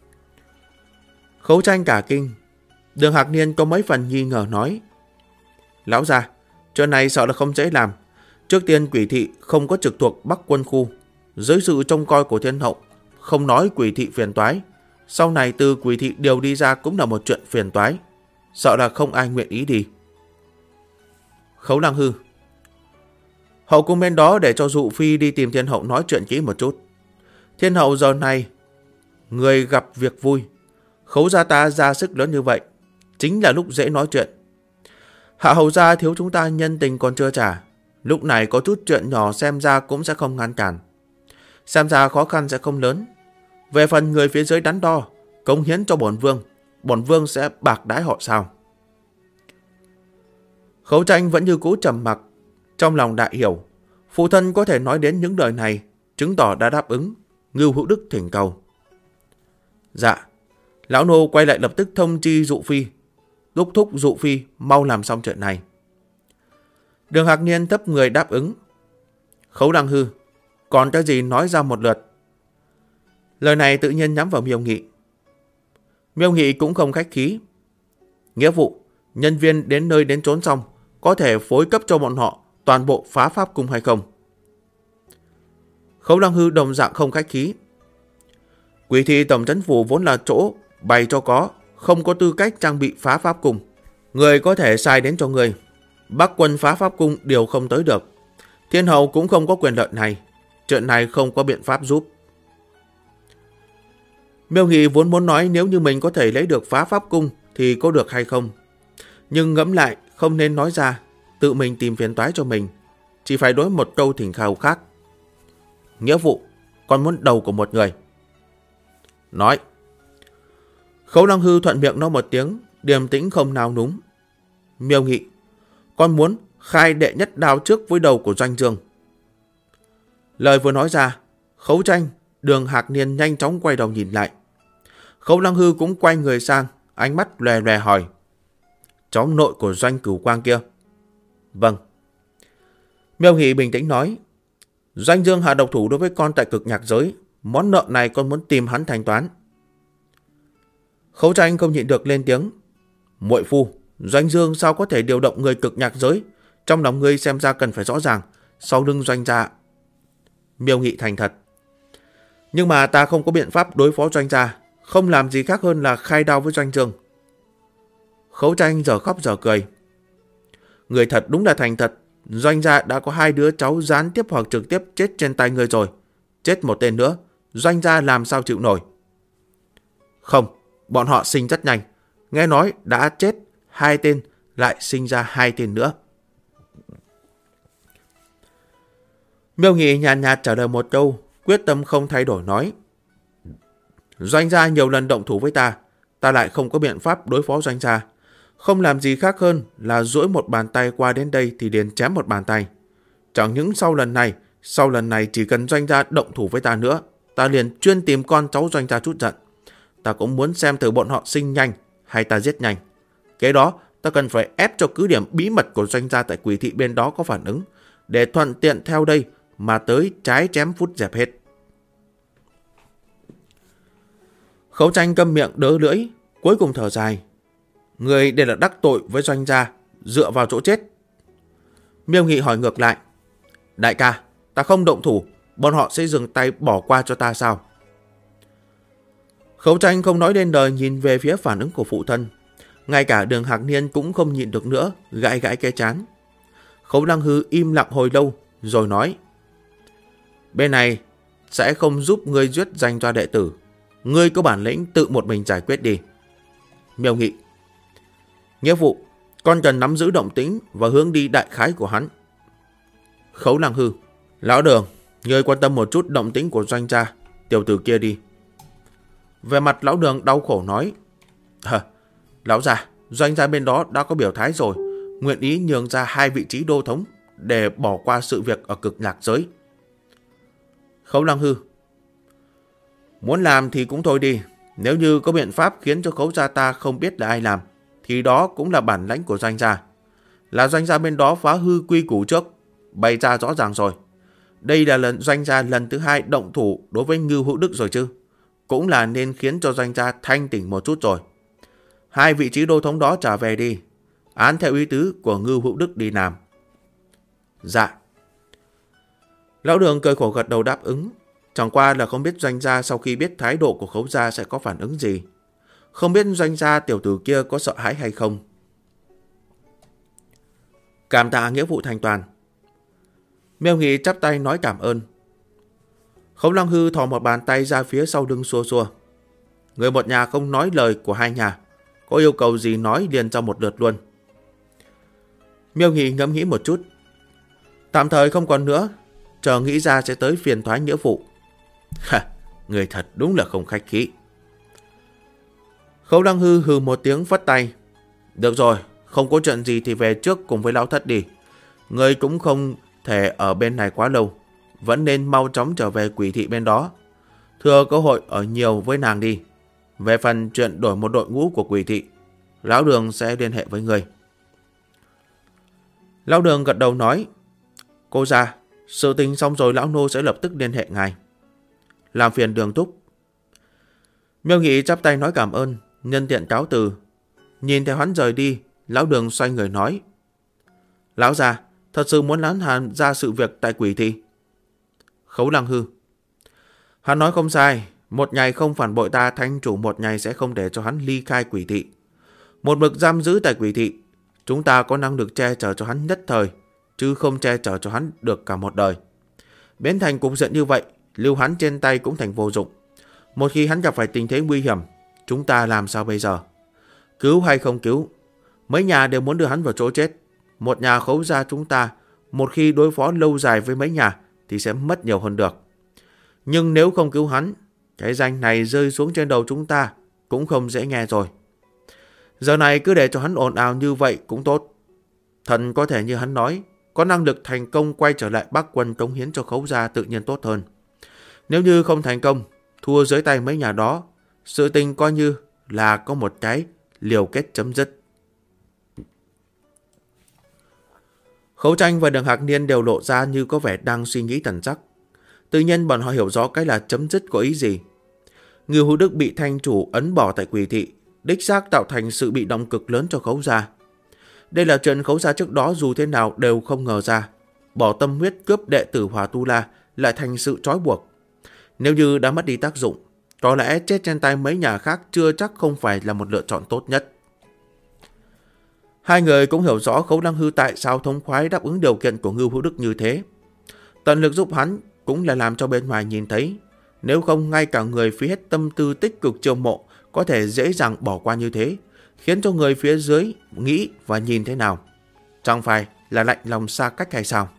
Khấu Tranh cả kinh. Đường Hạc Niên có mấy phần nghi ngờ nói, lão gia, chuyện này sợ là không dễ làm. Trước tiên Quỷ Thị không có trực thuộc Bắc quân khu, dưới sự trông coi của Thiên Hậu, không nói Quỷ Thị phiền toái, sau này từ Quỷ Thị điều đi ra cũng là một chuyện phiền toái, sợ là không ai nguyện ý đi. Khấu Lăng Hư, hậu cung bên đó để cho Dụ Phi đi tìm Thiên Hậu nói chuyện kỹ một chút. Thiên Hậu giờ này người gặp việc vui, Khấu gia ta ra sức lớn như vậy, chính là lúc dễ nói chuyện. Hạ hầu gia thiếu chúng ta nhân tình còn chưa trả, lúc này có chút chuyện nhỏ xem ra cũng sẽ không ngăn cản. Xem ra khó khăn sẽ không lớn. Về phần người phía dưới đắn đo, cống hiến cho bổn vương sẽ bạc đãi họ sao? Khấu Tranh vẫn như cũ trầm mặc, trong lòng đại hiểu, phụ thân có thể nói đến những lời này, chứng tỏ đã đáp ứng Ngưu Hữu Đức thỉnh cầu. Dạ, lão nô quay lại lập tức thông chi Dụ Phi, đốc thúc Dụ Phi mau làm xong chuyện này. Đường Hạc Niên thấp người đáp ứng. Khấu Lăng Hư, còn cái gì nói ra một lượt. Lời này tự nhiên nhắm vào Miêu Nghị. Miêu Nghị cũng không khách khí. Nghĩa vụ, nhân viên đến nơi đến chốn xong, có thể phối cấp cho bọn họ toàn bộ phá pháp cung hay không? Khấu Lăng Hư đồng dạng không khách khí. Quỷ Thị tổng trấn phủ vốn là chỗ bày cho có, không có tư cách trang bị phá pháp cung. Người có thể sai đến cho người. Bắc quân phá pháp cung đều không tới được. Thiên Hậu cũng không có quyền lợi này. Chuyện này không có biện pháp giúp. Miêu Nghị vốn muốn nói nếu như mình có thể lấy được phá pháp cung thì có được hay không. Nhưng ngẫm lại không nên nói ra, tự mình tìm phiền toái cho mình. Chỉ phải đối một câu thỉnh khảo khác. Nghĩa vụ, con muốn đầu của một người. Nói. Khấu Lăng Hư thuận miệng nói một tiếng, điềm tĩnh không nào núng. Miêu Nghị, con muốn khai đệ nhất đao trước với đầu của Doanh Dương. Lời vừa nói ra, Khấu Tranh, Đường Hạc Niên nhanh chóng quay đầu nhìn lại. Khấu Lăng Hư cũng quay người sang, ánh mắt lòe lòe hỏi. Cháu nội của Doanh Cửu Quang kia? Vâng. Miêu Nghị bình tĩnh nói. Doanh Dương hạ độc thủ đối với con tại Cực Nhạc giới, món nợ này con muốn tìm hắn thanh toán. Khấu Tranh không nhịn được lên tiếng. Muội phu, Doanh Dương sao có thể điều động người Cực Nhạc giới? Trong lòng ngươi xem ra cần phải rõ ràng, sau lưng Doanh gia. Miêu Nghị thành thật. Nhưng mà ta không có biện pháp đối phó Doanh gia, không làm gì khác hơn là khai đao với Doanh Dương. Khấu Tranh giờ khóc giờ cười. Người thật đúng là thành thật. Doanh gia đã có 2 đứa cháu gián tiếp hoặc trực tiếp chết trên tay người rồi. Chết một tên nữa, Doanh gia làm sao chịu nổi. Không, bọn họ sinh rất nhanh. Nghe nói đã chết 2 tên, lại sinh ra 2 tên nữa. Miêu Nghị nhàn nhạt trả lời một câu, quyết tâm không thay đổi nói. Doanh gia nhiều lần động thủ với ta lại không có biện pháp đối phó Doanh gia. Không làm gì khác hơn là duỗi một bàn tay qua đến đây thì liền chém một bàn tay. Chẳng những sau lần này chỉ cần Doanh gia động thủ với ta nữa, ta liền chuyên tìm con cháu Doanh gia chút giận. Ta cũng muốn xem thử bọn họ sinh nhanh hay ta giết nhanh. Kế đó, ta cần phải ép cho cứ điểm bí mật của Doanh gia tại Quỷ thị bên đó có phản ứng, để thuận tiện theo đây mà tới trái chém phút dẹp hết. Khấu Tranh câm miệng đớ lưỡi, cuối cùng thở dài. Người đây là đắc tội với Doanh gia, dựa vào chỗ chết. Miêu Nghị hỏi ngược lại. Đại ca, ta không động thủ, bọn họ sẽ dừng tay bỏ qua cho ta sao? Khấu Tranh không nói nên lời, nhìn về phía phản ứng của phụ thân. Ngay cả Đường Hạc Niên cũng không nhịn được nữa, gãi gãi cái trán. Khấu Lăng Hư im lặng hồi lâu, rồi nói. Bên này sẽ không giúp ngươi giết Doanh gia đệ tử. Ngươi có bản lĩnh tự một mình giải quyết đi. Miêu Nghị. Nghĩa vụ, con cần nắm giữ động tĩnh và hướng đi đại khái của hắn. Khấu Lăng Hư. Lão Đường, ngươi quan tâm một chút động tĩnh của Doanh gia, tiểu tử kia đi. Về mặt Lão Đường đau khổ nói. Lão già, Doanh gia bên đó đã có biểu thái rồi, nguyện ý nhường ra 2 vị trí đô thống để bỏ qua sự việc ở Cực Lạc giới. Khấu Lăng Hư. Muốn làm thì cũng thôi đi. Nếu như có biện pháp khiến cho Khấu gia ta không biết là ai làm, thì đó cũng là bản lãnh của Doanh gia. Là Doanh gia bên đó phá hư quy củ trước, bày ra rõ ràng rồi. Đây là Doanh gia lần thứ 2 động thủ đối với Ngưu Hữu Đức rồi chứ. Cũng là nên khiến cho Doanh gia thanh tỉnh một chút rồi. 2 vị trí đô thống đó trả về đi. Án theo ý tứ của Ngưu Hữu Đức đi làm. Dạ. Lão Đường cười khổ gật đầu đáp ứng. Chẳng qua là không biết Doanh gia sau khi biết thái độ của Khấu gia sẽ có phản ứng gì. Không biết Doanh gia tiểu tử kia có sợ hãi hay không. Cảm tạ nghĩa vụ thành toàn. Miêu Nghị chắp tay nói cảm ơn. Khấu Lăng Hư thò một bàn tay ra phía sau lưng xua xua. Người một nhà không nói lời của 2 nhà. Có yêu cầu gì nói liền cho một lượt luôn. Miêu Nghị ngẫm nghĩ một chút. Tạm thời không còn nữa. Chờ nghĩ ra sẽ tới phiền toái nghĩa vụ. Người thật đúng là không khách khí. Khấu Lăng Hư hừ một tiếng phất tay. Được rồi, không có chuyện gì thì về trước cùng với lão thất đi. Người cũng không thể ở bên này quá lâu. Vẫn nên mau chóng trở về Quỷ thị bên đó. Thừa cơ hội ở nhiều với nàng đi. Về phần chuyện đổi một đội ngũ của Quỷ thị, Lão Đường sẽ liên hệ với người. Lão Đường gật đầu nói. Cô ra, sự tình xong rồi lão nô sẽ lập tức liên hệ ngài. Làm phiền Đường thúc. Miêu Nghị chắp tay nói cảm ơn, nhân tiện cáo từ. Nhìn theo hắn rời đi, Lão Đường xoay người nói. Lão già, thật sự muốn hắn hàn ra sự việc tại Quỷ thị. Khấu Lăng Hư. Hắn nói không sai, một ngày không phản bội ta, thánh chủ một ngày sẽ không để cho hắn ly khai Quỷ thị. Một mực giam giữ tại Quỷ thị, chúng ta có năng lực che chở cho hắn nhất thời, chứ không che chở cho hắn được cả một đời. Biến thành cục diện như vậy, lưu hắn trên tay cũng thành vô dụng. Một khi hắn gặp phải tình thế nguy hiểm, chúng ta làm sao bây giờ? Cứu hay không cứu? Mấy nhà đều muốn đưa hắn vào chỗ chết. Một nhà Khấu gia chúng ta, một khi đối phó lâu dài với mấy nhà thì sẽ mất nhiều hơn được. Nhưng nếu không cứu hắn, cái danh này rơi xuống trên đầu chúng ta cũng không dễ nghe rồi. Giờ này cứ để cho hắn ồn ào như vậy cũng tốt. Thần có thể như hắn nói, có năng lực thành công quay trở lại Bắc Quân cống hiến cho Khấu gia tự nhiên tốt hơn. Nếu như không thành công, thua dưới tay mấy nhà đó, sự tình coi như là có một cái liều kết chấm dứt. Khấu Tranh và Đường Hạc Niên đều lộ ra như có vẻ đang suy nghĩ thần sắc. Tự nhiên bọn họ hiểu rõ cái là chấm dứt có ý gì. Ngưu Hữu Đức bị thanh chủ ấn bỏ tại Quỷ thị, đích xác tạo thành sự bị động cực lớn cho Khấu gia. Đây là chuyện Khấu gia trước đó dù thế nào đều không ngờ ra. Bỏ tâm huyết cướp đệ tử Hỏa Tu La lại thành sự trói buộc. Nếu như đã mất đi tác dụng, Có lẽ chết trên tay mấy nhà khác chưa chắc không phải là một lựa chọn tốt nhất. Hai người cũng hiểu rõ Khấu Lăng Hư tại sao thống khoái đáp ứng điều kiện của Ngưu Hữu Đức như thế. Tận lực giúp hắn cũng là làm cho bên ngoài nhìn thấy, nếu không ngay cả người phí hết tâm tư tích cực chiêu mộ có thể dễ dàng bỏ qua như thế, khiến cho người phía dưới nghĩ và nhìn thế nào. Chẳng phải là lạnh lòng xa cách hay sao?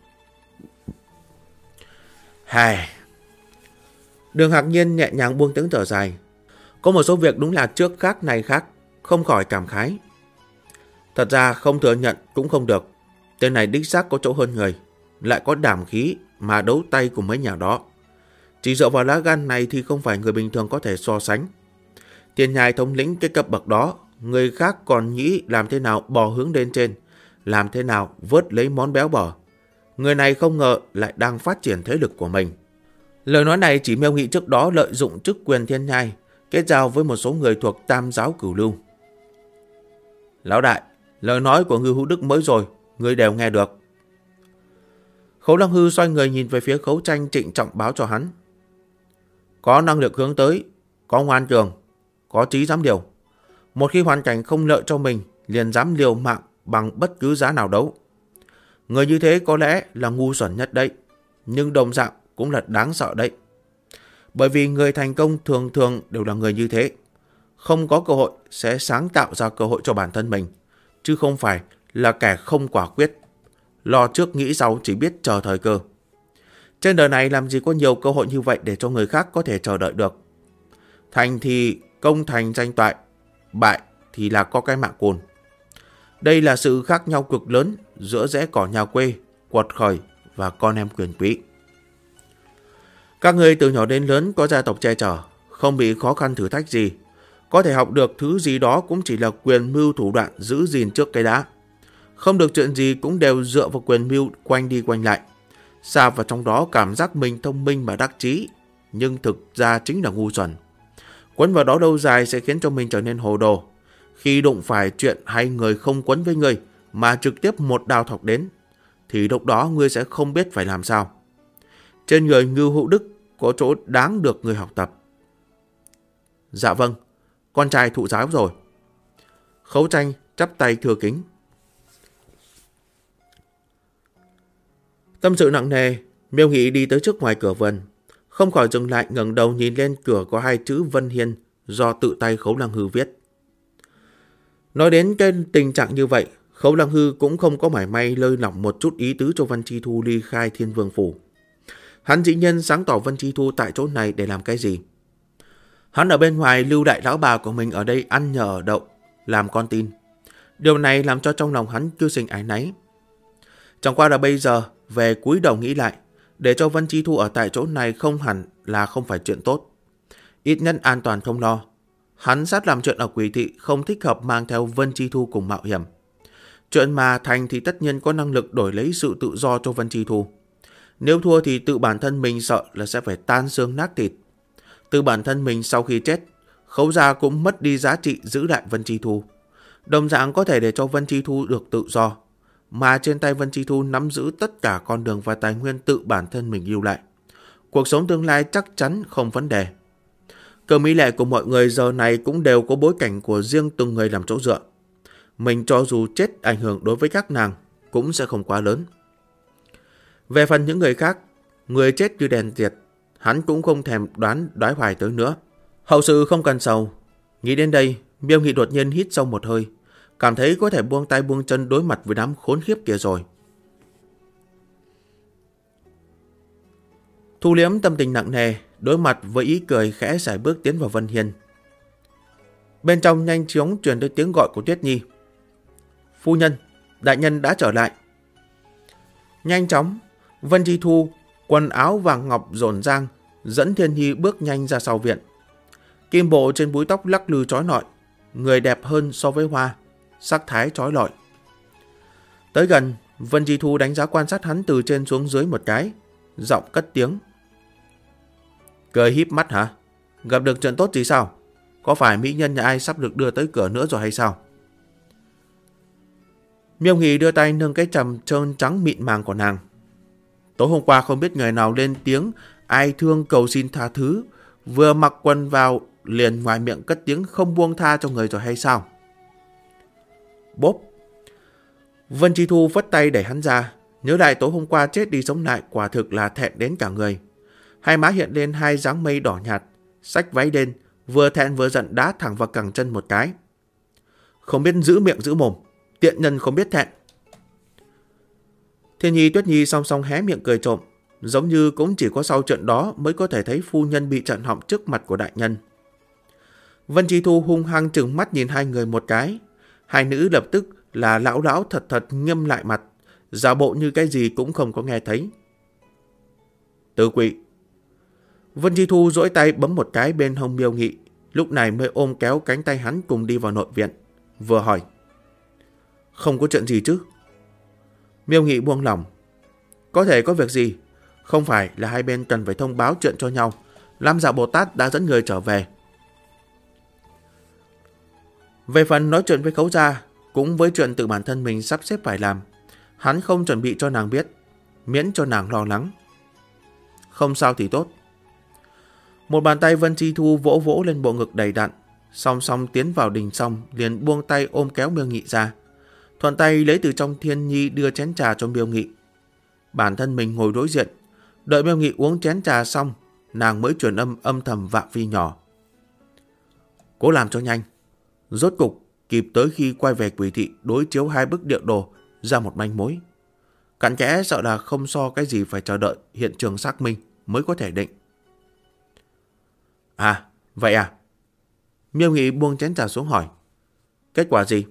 Hài. Đường Hạc Nhiên nhẹ nhàng buông tiếng thở dài. Có một số việc đúng là trước khác này khác, không khỏi cảm khái. Thật ra không thừa nhận cũng không được. Tên này đích xác có chỗ hơn người, lại có đảm khí mà đấu tay cùng mấy nhà đó. Chỉ dựa vào lá gan này thì không phải người bình thường có thể so sánh. Tiền nhai thống lĩnh cái cấp bậc đó, người khác còn nghĩ làm thế nào bò hướng lên trên, làm thế nào vớt lấy món béo bở. Người này không ngờ lại đang phát triển thế lực của mình. Lời nói này chỉ Miêu Nghị trước đó lợi dụng chức quyền thiên nhai, kết giao với một số người thuộc Tam giáo Cửu Lưu. Lão đại, lời nói của Ngưu Hữu Đức mới rồi, người đều nghe được. Khấu Lăng Hư xoay người nhìn về phía Khấu Tranh, trịnh trọng báo cho hắn. Có năng lực hướng tới, có ngoan cường, có chí dám điều. Một khi hoàn cảnh không lợi cho mình, liền dám liều mạng bằng bất cứ giá nào đấu. Người như thế có lẽ là ngu xuẩn nhất đấy, nhưng đồng dạng cũng là đáng sợ đấy. Bởi vì người thành công thường thường đều là người như thế. Không có cơ hội sẽ sáng tạo ra cơ hội cho bản thân mình, chứ không phải là kẻ không quả quyết. Lo trước nghĩ sau, chỉ biết chờ thời cơ. Trên đời này làm gì có nhiều cơ hội như vậy để cho người khác có thể chờ đợi được. Thành thì công thành danh toại, bại thì là có cái mạng cồn. Đây là sự khác nhau cực lớn giữa rẽ cỏ nhà quê, quật khởi và con em quyền quý. Các người từ nhỏ đến lớn có gia tộc che chở, không bị khó khăn thử thách gì. Có thể học được thứ gì đó cũng chỉ là quyền mưu thủ đoạn giữ gìn trước cái đã. Không được chuyện gì cũng đều dựa vào quyền mưu quanh đi quanh lại. Xa vào trong đó cảm giác mình thông minh và đắc chí, nhưng thực ra chính là ngu xuẩn. Quấn vào đó lâu dài sẽ khiến cho mình trở nên hồ đồ. Khi đụng phải chuyện hay người không quấn với người mà trực tiếp một đao thọc đến, thì lúc đó ngươi sẽ không biết phải làm sao. Trên người Ngưu Hữu Đức có chỗ đáng được người học tập. Dạ vâng, con trai thụ giáo rồi. Khấu Tranh chắp tay thưa kính. Tâm sự nặng nề, Miêu Nghị đi tới trước ngoài cửa vườn, không khỏi dừng lại ngẩng đầu nhìn lên cửa có hai chữ Vân Hiên do tự tay Khấu Lăng Hư viết. Nói đến cái tình trạng như vậy, Khấu Lăng Hư cũng không có mảy may lơi lỏng một chút ý tứ cho Vân Chi Thu ly khai Thiên Vương Phủ. Hắn dĩ nhiên sáng tỏ Vân Chi Thu tại chỗ này để làm cái gì. Hắn ở bên ngoài lưu đại lão bà của mình ở đây ăn nhờ ở đậu, làm con tin. Điều này làm cho trong lòng hắn cứ sinh áy náy. Chẳng qua là bây giờ, về cúi đầu nghĩ lại, để cho Vân Chi Thu ở tại chỗ này không hẳn là không phải chuyện tốt. Ít nhất an toàn không lo. Hắn sát làm chuyện ở Quỷ Thị không thích hợp mang theo Vân Chi Thu cùng mạo hiểm. Chuyện mà thành thì tất nhiên có năng lực đổi lấy sự tự do cho Vân Chi Thu. Nếu thua thì tự bản thân mình sợ là sẽ phải tan xương nát thịt. Tự bản thân mình sau khi chết, Khấu gia cũng mất đi giá trị giữ lại Vân Chi Thu. Đồng dạng có thể để cho Vân Chi Thu được tự do, mà trên tay Vân Chi Thu nắm giữ tất cả con đường và tài nguyên tự bản thân mình lưu lại. Cuộc sống tương lai chắc chắn không vấn đề. Cờ mỹ lệ của mọi người giờ này cũng đều có bối cảnh của riêng từng người làm chỗ dựa. Mình cho dù chết ảnh hưởng đối với các nàng cũng sẽ không quá lớn. Về phần những người khác, người chết như đèn diệt, hắn cũng không thèm đoái hoài tới nữa. Hậu sự không cần sầu. Nghĩ đến đây, Miêu Nghị đột nhiên hít sâu một hơi, cảm thấy có thể buông tay buông chân đối mặt với đám khốn khiếp kia rồi. Thu liếm tâm tình nặng nề, đối mặt với ý cười khẽ sải bước tiến vào Vân Hiên. Bên trong nhanh chóng truyền tới tiếng gọi của Tuyết Nhi. Phu nhân, đại nhân đã trở lại. Nhanh chóng, Vân Chi Thu, quần áo vàng ngọc rộn rang, dẫn Thiên Nhi bước nhanh ra sau viện. Kim bộ trên búi tóc lắc lư chói lọi, người đẹp hơn so với hoa, sắc thái chói lọi. Tới gần, Vân Chi Thu đánh giá quan sát hắn từ trên xuống dưới một cái, giọng cất tiếng. Cười híp mắt hả? Gặp được chuyện tốt gì sao? Có phải mỹ nhân nhà ai sắp được đưa tới cửa nữa rồi hay sao? Miêu Nghị đưa tay nâng cái chằm trơn trắng mịn màng của nàng. Tối hôm qua không biết người nào lên tiếng ai thương cầu xin tha thứ, vừa mặc quần vào liền ngoài miệng cất tiếng không buông tha cho người rồi hay sao? Bốp! Vân Chi Thu vất tay đẩy hắn ra, nhớ lại tối hôm qua chết đi sống lại quả thực là thẹn đến cả người. Hai má hiện lên hai dáng mây đỏ nhạt, xách váy lên, vừa thẹn vừa giận đá thẳng vào cẳng chân một cái. Không biết giữ miệng giữ mồm, tiện nhân không biết thẹn. Thiên Nhi Tuyết Nhi song song hé miệng cười trộm, giống như cũng chỉ có sau chuyện đó mới có thể thấy phu nhân bị chặn họng trước mặt của đại nhân. Vân Chi Thu hung hăng trừng mắt nhìn hai người một cái. Hai nữ lập tức là lão lão thật thật nghiêm lại mặt, giả bộ như cái gì cũng không có nghe thấy. Tư Quỵ! Vân Chi Thu duỗi tay bấm một cái bên hông Miêu Nghị, lúc này mới ôm kéo cánh tay hắn cùng đi vào nội viện, vừa hỏi. Không có chuyện gì chứ? Miêu Nghị buông lỏng. Có thể có việc gì? Không phải là hai bên cần phải thông báo chuyện cho nhau. Lam Dạ Bồ Tát đã dẫn người trở về. Về phần nói chuyện với Khấu Gia, cũng với chuyện tự bản thân mình sắp xếp phải làm, hắn không chuẩn bị cho nàng biết, miễn cho nàng lo lắng. Không sao thì tốt. Một bàn tay Vân Chi Thu vỗ vỗ lên bộ ngực đầy đặn, song song tiến vào đình xong liền buông tay ôm kéo Miêu Nghị ra, thuận tay lấy từ trong Thiên Nhi đưa chén trà cho Miêu Nghị. Bản thân mình ngồi đối diện, đợi Miêu Nghị uống chén trà xong, nàng mới truyền âm thầm vạ vi nhỏ. Cố làm cho nhanh. Rốt cục kịp tới khi quay về Quỷ Thị đối chiếu hai bức địa đồ ra một manh mối. Cặn kẽ sợ là không so cái gì phải chờ đợi hiện trường xác minh mới có thể định. À, vậy à? Miêu Nghị buông chén trà xuống hỏi. Kết quả gì?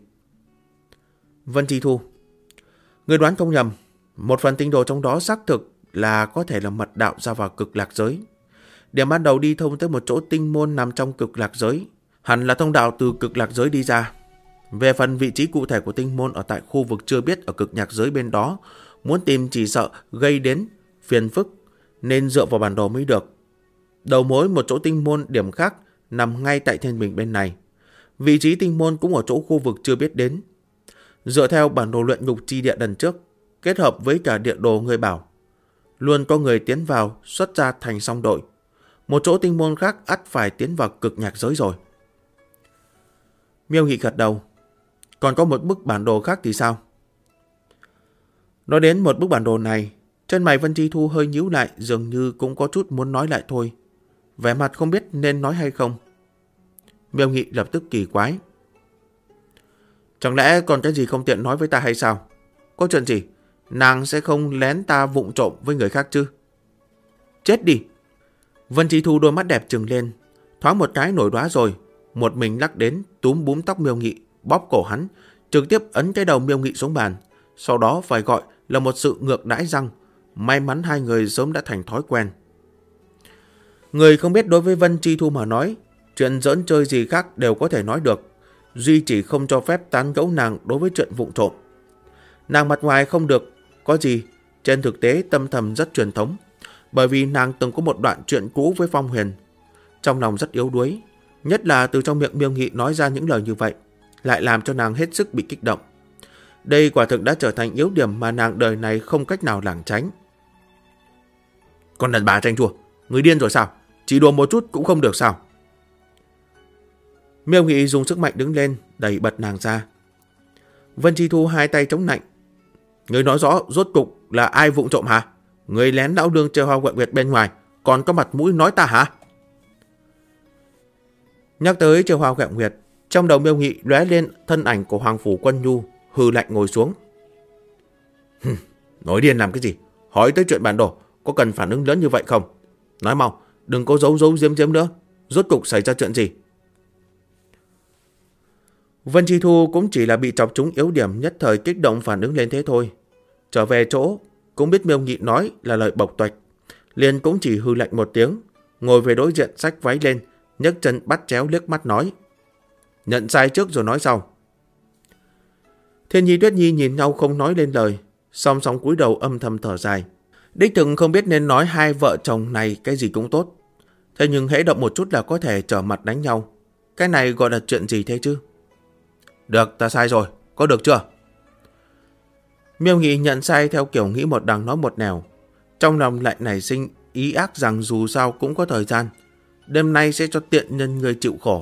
Vân Chi Thu. Người đoán không nhầm, một phần tinh đồ trong đó xác thực là có thể là mật đạo ra vào cực lạc giới. Điểm ban đầu đi thông tới một chỗ tinh môn nằm trong cực lạc giới, hẳn là thông đạo từ cực lạc giới đi ra. Về phần vị trí cụ thể của tinh môn ở tại khu vực chưa biết ở cực nhạc giới bên đó, muốn tìm chỉ sợ gây đến phiền phức, nên dựa vào bản đồ mới được. Đầu mối một chỗ tinh môn điểm khác nằm ngay tại Thiên Bình bên này. Vị trí tinh môn cũng ở chỗ khu vực chưa biết đến. Dựa theo bản đồ luyện ngục chi địa lần trước, kết hợp với cả địa đồ người bảo, luôn có người tiến vào xuất ra thành song đội. Một chỗ tinh môn khác ắt phải tiến vào cực nhạc giới rồi. Miêu Nghị gật đầu. Còn có một bức bản đồ khác thì sao? Nói đến một bức bản đồ này, chân mày Vân Chi Thu hơi nhíu lại, dường như cũng có chút muốn nói lại thôi. Vẻ mặt không biết nên nói hay không. Miêu Nghị lập tức kỳ quái. Chẳng lẽ còn cái gì không tiện nói với ta hay sao? Có chuyện gì? Nàng sẽ không lén ta vụng trộm với người khác chứ? Chết đi! Vân Chi Thu đôi mắt đẹp trừng lên, thoáng một cái nổi đoá rồi, một mình lắc đến túm búm tóc Miêu Nghị, bóp cổ hắn, trực tiếp ấn cái đầu Miêu Nghị xuống bàn, sau đó phải gọi là một sự ngược đãi răng. May mắn hai người sớm đã thành thói quen. Người không biết đối với Vân Chi Thu mà nói, chuyện giỡn chơi gì khác đều có thể nói được, duy chỉ không cho phép tán gẫu nàng đối với chuyện vụng trộm. Nàng mặt ngoài không được có gì, trên thực tế tâm thầm rất truyền thống, bởi vì nàng từng có một đoạn chuyện cũ với Phong Huyền. Trong lòng rất yếu đuối, nhất là từ trong miệng Miêu Nghị nói ra những lời như vậy, lại làm cho nàng hết sức bị kích động. Đây quả thực đã trở thành yếu điểm mà nàng đời này không cách nào lảng tránh. Con đàn bà tranh chua, người điên rồi sao? Chỉ đùa một chút cũng không được sao? Miêu Nghị dùng sức mạnh đứng lên, đẩy bật nàng ra. Vân Chi Thu hai tay chống nạnh. Người nói rõ rốt cục là ai vụng trộm hả? Người lén lão đương chơi hoa quẹt quẹt bên ngoài, còn có mặt mũi nói ta hả? Nhắc tới chơi hoa quẹt quẹt, trong đầu Miêu Nghị lóe lên thân ảnh của Hoàng Phủ Quân Nhu, hừ lạnh ngồi xuống. Nói điên làm cái gì? Hỏi tới chuyện bản đồ, có cần phản ứng lớn như vậy không? Nói mau, đừng có giấu giếm nữa. Rốt cục xảy ra chuyện gì? Vân Chi Thu cũng chỉ là bị chọc trúng yếu điểm, nhất thời kích động phản ứng lên thế thôi. Trở về chỗ, cũng biết Miêu Nghị nói là lời bộc tuệch, liền cũng chỉ hư lạnh một tiếng, ngồi về đối diện xách váy lên, nhấc chân bắt chéo liếc mắt nói. Nhận sai trước rồi nói sau. Thiên Nhi Tuyết Nhi nhìn nhau không nói lên lời, song song cúi đầu âm thầm thở dài. Đích thực không biết nên nói hai vợ chồng này cái gì cũng tốt, thế nhưng hễ động một chút là có thể trở mặt đánh nhau. Cái này gọi là chuyện gì thế chứ? Được, ta sai rồi, có được chưa? Miêu Nghị nhận sai theo kiểu nghĩ một đằng nói một nẻo, trong lòng lại nảy sinh ý ác rằng dù sao cũng có thời gian, đêm nay sẽ cho tiện nhân người chịu khổ.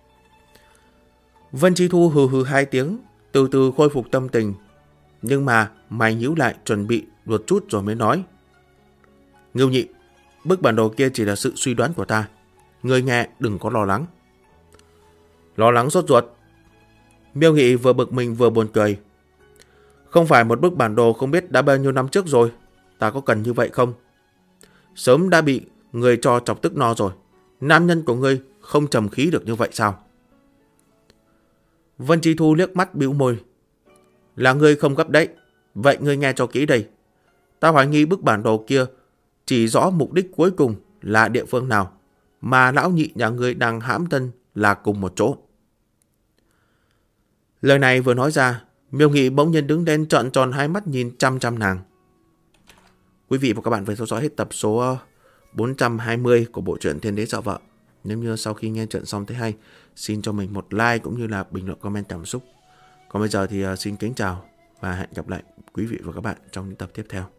Vân Chi Thu hừ hừ 2 tiếng, từ từ khôi phục tâm tình. Nhưng mà mày nhíu lại chuẩn bị một chút rồi mới nói. Ngưu Nhị, bức bản đồ kia chỉ là sự suy đoán của ta. Người nghe đừng có lo lắng. Lo lắng sốt ruột. Miêu Nghị vừa bực mình vừa buồn cười. Không phải một bức bản đồ không biết đã bao nhiêu năm trước rồi. Ta có cần như vậy không? Sớm đã bị người cho chọc tức no rồi. Nam nhân của ngươi không trầm khí được như vậy sao? Vân Chi Thu liếc mắt bĩu môi. Là ngươi không gấp đấy. Vậy ngươi nghe cho kỹ đây. Ta hoài nghi bức bản đồ kia chỉ rõ mục đích cuối cùng là địa phương nào, mà lão nhị nhà ngươi đang hãm thân là cùng một chỗ. Lời này vừa nói ra, Miêu Nghị bỗng nhiên đứng lên trợn tròn 2 mắt nhìn chăm chăm nàng. Quý vị và các bạn vừa theo dõi hết tập số 420 của bộ truyện Thiên Đế Sợ Vợ. Nếu như sau khi nghe chuyện xong thấy hay, xin cho mình một like cũng như là bình luận comment cảm xúc. Còn bây giờ thì xin kính chào và hẹn gặp lại quý vị và các bạn trong những tập tiếp theo.